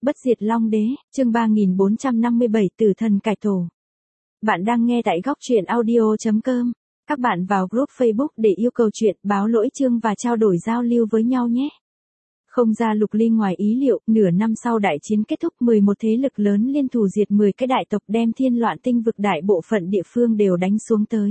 Bất diệt Long Đế, chương 3457 Tử thần cải tổ. Bạn đang nghe tại góc truyện audio.com. Các bạn vào group Facebook để yêu cầu chuyện, báo lỗi chương và trao đổi giao lưu với nhau nhé. Không ra Lục Ly ngoài ý liệu, nửa năm sau đại chiến kết thúc 11 thế lực lớn liên thủ diệt 10 cái đại tộc đem Thiên Loạn Tinh vực đại bộ phận địa phương đều đánh xuống tới.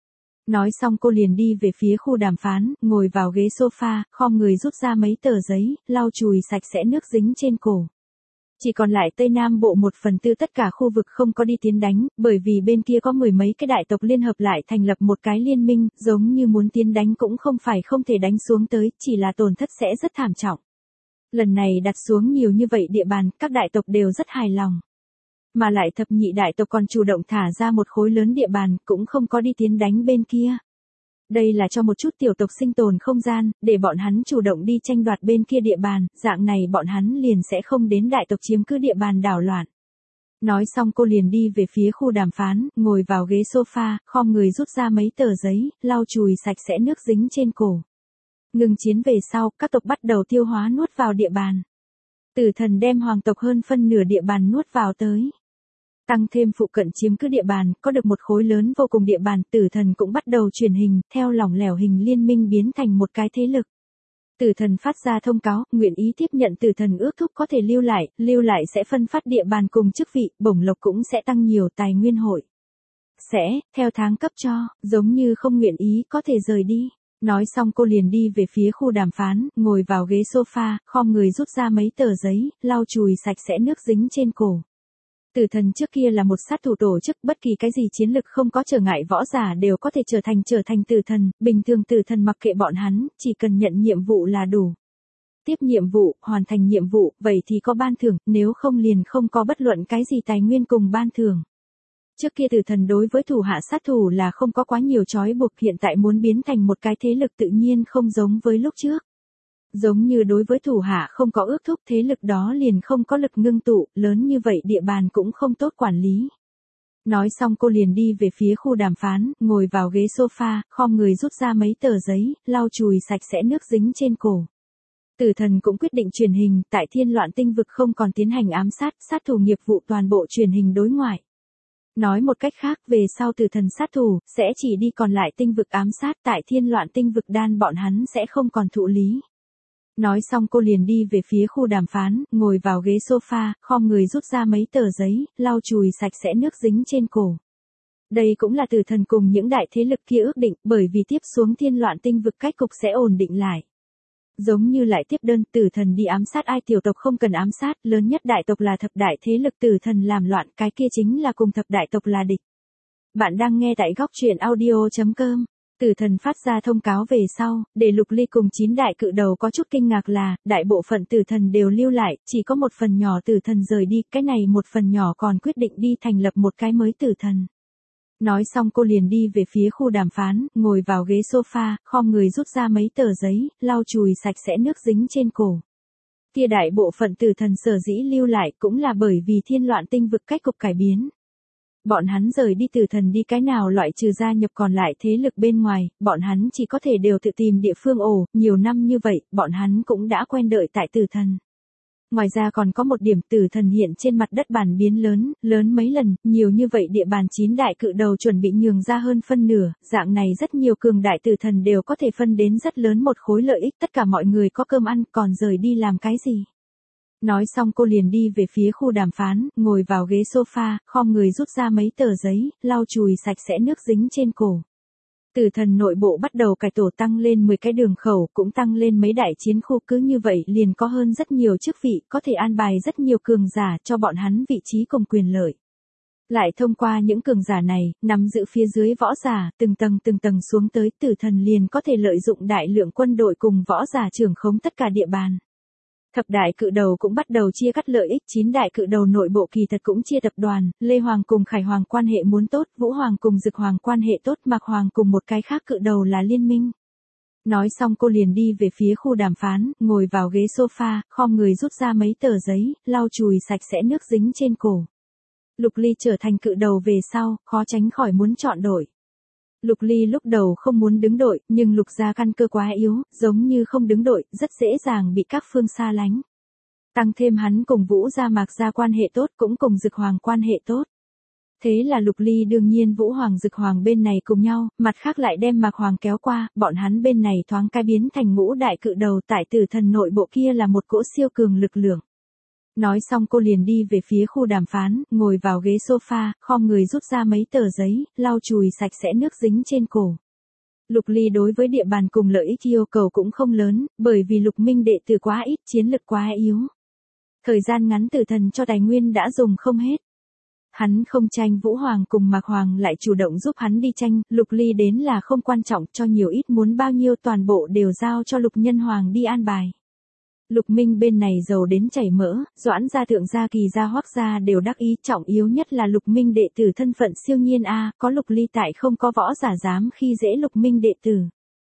Nói xong cô liền đi về phía khu đàm phán, ngồi vào ghế sofa, khom người rút ra mấy tờ giấy, lau chùi sạch sẽ nước dính trên cổ. Chỉ còn lại Tây Nam Bộ 1/4 tất cả khu vực không có đi tiến đánh, bởi vì bên kia có mười mấy cái đại tộc liên hợp lại thành lập một cái liên minh, giống như muốn tiến đánh cũng không phải không thể đánh xuống tới, chỉ là tổn thất sẽ rất thảm trọng. Lần này đặt xuống nhiều như vậy địa bàn, các đại tộc đều rất hài lòng. Mà lại thập nhị đại tộc còn chủ động thả ra một khối lớn địa bàn, cũng không có đi tiến đánh bên kia. Đây là cho một chút tiểu tộc sinh tồn không gian, để bọn hắn chủ động đi tranh đoạt bên kia địa bàn, dạng này bọn hắn liền sẽ không đến đại tộc chiếm cứ địa bàn đảo loạn. Nói xong cô liền đi về phía khu đàm phán, ngồi vào ghế sofa, khom người rút ra mấy tờ giấy, lau chùi sạch sẽ nước dính trên cổ. Ngừng chiến về sau, các tộc bắt đầu tiêu hóa nuốt vào địa bàn. Tử thần đem hoàng tộc hơn phân nửa địa bàn nuốt vào tới. Tăng thêm phụ cận chiếm cứ địa bàn, có được một khối lớn vô cùng địa bàn, tử thần cũng bắt đầu truyền hình, theo lỏng lẻo hình liên minh biến thành một cái thế lực. Tử thần phát ra thông cáo, nguyện ý tiếp nhận tử thần ước thúc có thể lưu lại sẽ phân phát địa bàn cùng chức vị, bổng lộc cũng sẽ tăng nhiều, tài nguyên hội sẽ, theo tháng cấp cho, giống như không nguyện ý có thể rời đi. Nói xong cô liền đi về phía khu đàm phán, ngồi vào ghế sofa, khom người rút ra mấy tờ giấy, lau chùi sạch sẽ nước dính trên cổ. Tử thần trước kia là một sát thủ tổ chức, bất kỳ cái gì chiến lực không có trở ngại võ giả đều có thể trở thành tử thần, bình thường tử thần mặc kệ bọn hắn, chỉ cần nhận nhiệm vụ là đủ. Tiếp nhiệm vụ, hoàn thành nhiệm vụ, vậy thì có ban thưởng, nếu không liền không có bất luận cái gì tài nguyên cùng ban thưởng. Trước kia tử thần đối với thủ hạ sát thủ là không có quá nhiều trói buộc, hiện tại muốn biến thành một cái thế lực tự nhiên không giống với lúc trước. Giống như đối với thủ hạ không có ước thúc, thế lực đó liền không có lực ngưng tụ, lớn như vậy địa bàn cũng không tốt quản lý. Nói xong cô liền đi về phía khu đàm phán, ngồi vào ghế sofa, khom người rút ra mấy tờ giấy, lau chùi sạch sẽ nước dính trên cổ. Tử thần cũng quyết định truyền hình, tại Thiên Loạn Tinh vực không còn tiến hành ám sát, sát thủ nghiệp vụ toàn bộ truyền hình đối ngoại. Nói một cách khác, về sau tử thần sát thủ, sẽ chỉ đi còn lại tinh vực ám sát, tại Thiên Loạn Tinh vực đan bọn hắn sẽ không còn thụ lý. Nói xong cô liền đi về phía khu đàm phán, ngồi vào ghế sofa, khom người rút ra mấy tờ giấy, lau chùi sạch sẽ nước dính trên cổ. Đây cũng là tử thần cùng những đại thế lực kia ước định, bởi vì tiếp xuống Thiên Loạn Tinh vực cách cục sẽ ổn định lại. Giống như lại tiếp đơn, tử thần đi ám sát ai tiểu tộc không cần ám sát, lớn nhất đại tộc là thập đại thế lực tử thần làm loạn, cái kia chính là cùng thập đại tộc là địch. Bạn đang nghe tại góc truyện audio.com. Tử thần phát ra thông cáo về sau, để Lục Ly cùng 9 đại cự đầu có chút kinh ngạc là, đại bộ phận tử thần đều lưu lại, chỉ có một phần nhỏ tử thần rời đi, cái này một phần nhỏ còn quyết định đi thành lập một cái mới tử thần. Nói xong cô liền đi về phía khu đàm phán, ngồi vào ghế sofa, khom người rút ra mấy tờ giấy, lau chùi sạch sẽ nước dính trên cổ. Kia đại bộ phận tử thần sở dĩ lưu lại cũng là bởi vì Thiên Loạn Tinh vực cách cục cải biến. Bọn hắn rời đi tử thần đi cái nào loại trừ gia nhập còn lại thế lực bên ngoài, bọn hắn chỉ có thể đều tự tìm địa phương ổ, nhiều năm như vậy, bọn hắn cũng đã quen đợi tại tử thần. Ngoài ra còn có một điểm, tử thần hiện trên mặt đất bản biến lớn mấy lần, nhiều như vậy địa bàn 9 đại cự đầu chuẩn bị nhường ra hơn phân nửa, dạng này rất nhiều cường đại tử thần đều có thể phân đến rất lớn một khối lợi ích, tất cả mọi người có cơm ăn, còn rời đi làm cái gì. Nói xong cô liền đi về phía khu đàm phán, ngồi vào ghế sofa, khom người rút ra mấy tờ giấy, lau chùi sạch sẽ nước dính trên cổ. Tử thần nội bộ bắt đầu cải tổ, tăng lên 10 cái đường khẩu, cũng tăng lên mấy đại chiến khu, cứ như vậy liền có hơn rất nhiều chức vị, có thể an bài rất nhiều cường giả cho bọn hắn vị trí cùng quyền lợi. Lại thông qua những cường giả này, nắm giữ phía dưới võ giả, từng tầng xuống tới, tử thần liền có thể lợi dụng đại lượng quân đội cùng võ giả trưởng khống tất cả địa bàn. Thập đại cự đầu cũng bắt đầu chia cắt lợi ích, 9 đại cự đầu nội bộ kỳ thật cũng chia tập đoàn, Lê Hoàng cùng Khải Hoàng quan hệ muốn tốt, Vũ Hoàng cùng Dực Hoàng quan hệ tốt, Mạc Hoàng cùng một cái khác cự đầu là liên minh. Nói xong cô liền đi về phía khu đàm phán, ngồi vào ghế sofa, khom người rút ra mấy tờ giấy, lau chùi sạch sẽ nước dính trên cổ. Lục Ly trở thành cự đầu về sau, khó tránh khỏi muốn chọn đội. Lục Ly lúc đầu không muốn đứng đội, nhưng Lục gia căn cơ quá yếu, giống như không đứng đội, rất dễ dàng bị các phương xa lánh. Tăng thêm hắn cùng Vũ gia Mạc gia quan hệ tốt, cũng cùng Dực Hoàng quan hệ tốt. Thế là Lục Ly đương nhiên Vũ Hoàng Dực Hoàng bên này cùng nhau, mặt khác lại đem Mạc Hoàng kéo qua, bọn hắn bên này thoáng cái biến thành ngũ đại cự đầu, tại Tử Thần nội bộ kia là một cỗ siêu cường lực lượng. Nói xong cô liền đi về phía khu đàm phán, ngồi vào ghế sofa, khom người rút ra mấy tờ giấy, lau chùi sạch sẽ nước dính trên cổ. Lục Ly đối với địa bàn cùng lợi ích yêu cầu cũng không lớn, bởi vì Lục Minh đệ tử quá ít, chiến lực quá yếu. Thời gian ngắn Tử Thần cho tài nguyên đã dùng không hết. Hắn không tranh, Vũ Hoàng cùng Mạc Hoàng lại chủ động giúp hắn đi tranh, Lục Ly đến là không quan trọng, cho nhiều ít muốn bao nhiêu toàn bộ đều giao cho Lục Nhân Hoàng đi an bài. Lục Minh bên này giàu đến chảy mỡ, Doãn gia, Thượng gia, Kỳ gia, Hoắc gia đều đắc ý, trọng yếu nhất là Lục Minh đệ tử thân phận siêu nhiên a, có Lục Ly tại không có võ giả dám khi dễ Lục Minh đệ tử.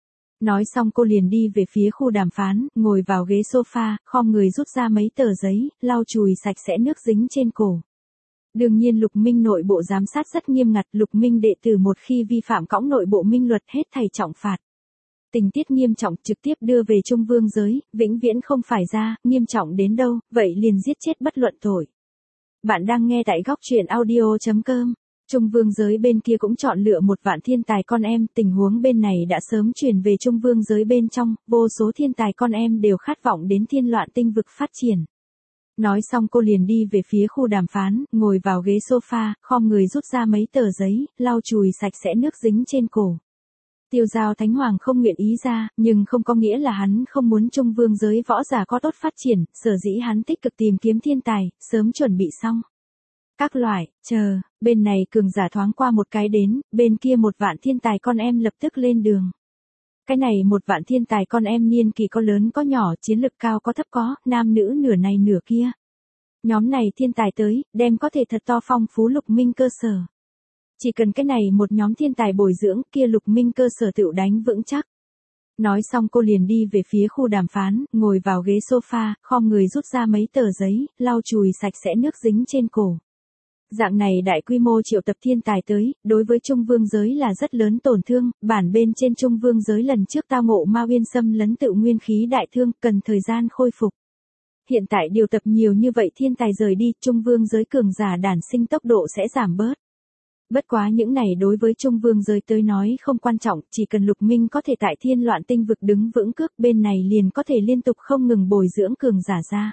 Nói xong cô liền đi về phía khu đàm phán, ngồi vào ghế sofa, khom người rút ra mấy tờ giấy, lau chùi sạch sẽ nước dính trên cổ. Đương nhiên Lục Minh nội bộ giám sát rất nghiêm ngặt, Lục Minh đệ tử một khi vi phạm cõng nội bộ minh luật hết thảy trọng phạt. Tình tiết nghiêm trọng trực tiếp đưa về Trung Vương giới, vĩnh viễn không phải ra, nghiêm trọng đến đâu, vậy liền giết chết bất luận tội. Bạn đang nghe tại góc truyện audio.com. Trung Vương giới bên kia cũng chọn lựa một vạn thiên tài con em, tình huống bên này đã sớm truyền về Trung Vương giới bên trong, vô số thiên tài con em đều khát vọng đến thiên loạn tinh vực phát triển. Nói xong cô liền đi về phía khu đàm phán, ngồi vào ghế sofa, khom người rút ra mấy tờ giấy, lau chùi sạch sẽ nước dính trên cổ. Tiêu Giao Thánh Hoàng không nguyện ý ra, nhưng không có nghĩa là hắn không muốn Trung Vương giới võ giả có tốt phát triển, sở dĩ hắn tích cực tìm kiếm thiên tài, sớm chuẩn bị xong. Các loại, chờ, bên này cường giả thoáng qua một cái đến, bên kia một vạn thiên tài con em lập tức lên đường. Cái này một vạn thiên tài con em niên kỳ có lớn có nhỏ, chiến lực cao có thấp có, nam nữ nửa này nửa kia. Nhóm này thiên tài tới, đem có thể thật to phong phú Lục Minh cơ sở. Chỉ cần cái này một nhóm thiên tài bồi dưỡng, kia Lục Minh cơ sở tựu đánh vững chắc. Nói xong cô liền đi về phía khu đàm phán, ngồi vào ghế sofa, khom người rút ra mấy tờ giấy, lau chùi sạch sẽ nước dính trên cổ. Dạng này đại quy mô triệu tập thiên tài tới, đối với Trung Vương giới là rất lớn tổn thương, bản bên trên Trung Vương giới lần trước tao ngộ Ma Uyên xâm lấn tự nguyên khí đại thương, cần thời gian khôi phục. Hiện tại điều tập nhiều như vậy thiên tài rời đi, Trung Vương giới cường giả đản sinh tốc độ sẽ giảm bớt. Bất quá những này đối với Trung Vương giới tới nói không quan trọng, chỉ cần Lục Minh có thể tại thiên loạn tinh vực đứng vững cước bên này liền có thể liên tục không ngừng bồi dưỡng cường giả ra.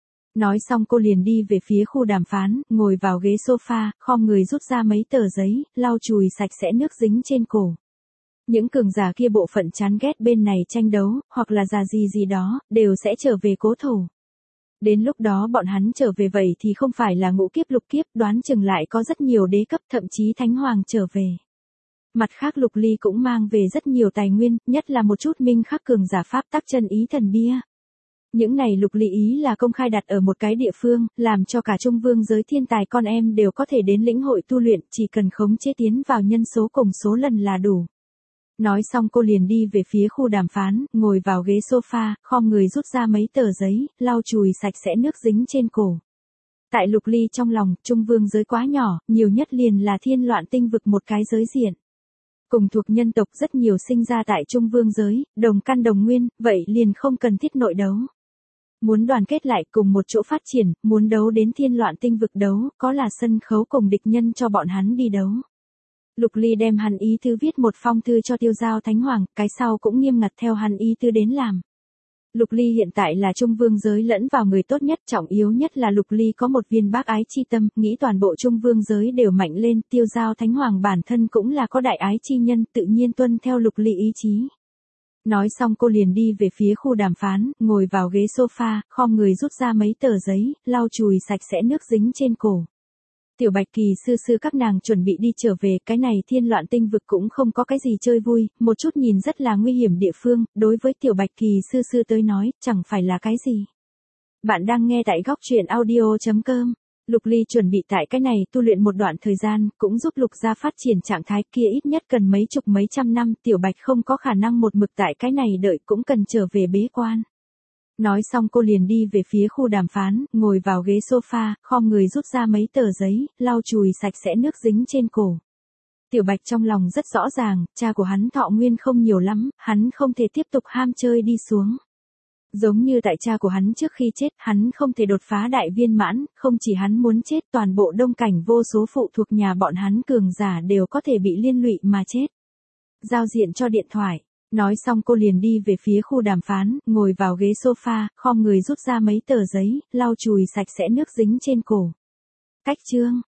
Nói xong cô liền đi về phía khu đàm phán, ngồi vào ghế sofa, khom người rút ra mấy tờ giấy, lau chùi sạch sẽ nước dính trên cổ. Những cường giả kia bộ phận chán ghét bên này tranh đấu, hoặc là già gì đó, đều sẽ trở về cố thổ. Đến lúc đó bọn hắn trở về vậy thì không phải là ngũ kiếp lục kiếp, đoán chừng lại có rất nhiều đế cấp, thậm chí thánh hoàng trở về. Mặt khác Lục Ly cũng mang về rất nhiều tài nguyên, nhất là một chút minh khắc cường giả pháp tắc chân ý thần bia. Những này Lục Ly ý là công khai đặt ở một cái địa phương, làm cho cả Trung Vương giới thiên tài con em đều có thể đến lĩnh hội tu luyện, chỉ cần khống chế tiến vào nhân số cùng số lần là đủ. Nói xong cô liền đi về phía khu đàm phán, ngồi vào ghế sofa, khom người rút ra mấy tờ giấy, lau chùi sạch sẽ nước dính trên cổ. Tại Lục Ly trong lòng, Trung Vương giới quá nhỏ, nhiều nhất liền là thiên loạn tinh vực một cái giới diện. Cùng thuộc nhân tộc rất nhiều sinh ra tại Trung Vương giới, đồng căn đồng nguyên, vậy liền không cần thiết nội đấu. Muốn đoàn kết lại cùng một chỗ phát triển, muốn đấu đến thiên loạn tinh vực đấu, có là sân khấu cùng địch nhân cho bọn hắn đi đấu. Lục Ly đem hắn ý tứ viết một phong thư cho Tiêu Giao Thánh Hoàng, cái sau cũng nghiêm ngặt theo hắn ý tứ đến làm. Lục Ly hiện tại là Trung Vương giới lẫn vào người tốt nhất, trọng yếu nhất là Lục Ly có một viên bác ái chi tâm, nghĩ toàn bộ Trung Vương giới đều mạnh lên, Tiêu Giao Thánh Hoàng bản thân cũng là có đại ái chi nhân, tự nhiên tuân theo Lục Ly ý chí. Nói xong cô liền đi về phía khu đàm phán, ngồi vào ghế sofa, khom người rút ra mấy tờ giấy, lau chùi sạch sẽ nước dính trên cổ. Tiểu Bạch Kỳ sư các nàng chuẩn bị đi trở về, cái này thiên loạn tinh vực cũng không có cái gì chơi vui, một chút nhìn rất là nguy hiểm địa phương, đối với Tiểu Bạch Kỳ sư tới nói, chẳng phải là cái gì. Bạn đang nghe tại góc truyện audio.com. Lục Ly chuẩn bị tại cái này tu luyện một đoạn thời gian, cũng giúp Lục gia phát triển trạng thái kia ít nhất cần mấy chục mấy trăm năm, Tiểu Bạch không có khả năng một mực tại cái này đợi, cũng cần trở về bế quan. Nói xong cô liền đi về phía khu đàm phán, ngồi vào ghế sofa, khom người rút ra mấy tờ giấy, lau chùi sạch sẽ nước dính trên cổ. Tiểu Bạch trong lòng rất rõ ràng, cha của hắn thọ nguyên không nhiều lắm, hắn không thể tiếp tục ham chơi đi xuống. Giống như tại cha của hắn trước khi chết, hắn không thể đột phá đại viên mãn, không chỉ hắn muốn chết, toàn bộ Đông Cảnh vô số phụ thuộc nhà bọn hắn cường giả đều có thể bị liên lụy mà chết. Giao diện cho điện thoại. Nói xong cô liền đi về phía khu đàm phán, ngồi vào ghế sofa, khom người rút ra mấy tờ giấy, lau chùi sạch sẽ nước dính trên cổ. Cách chương.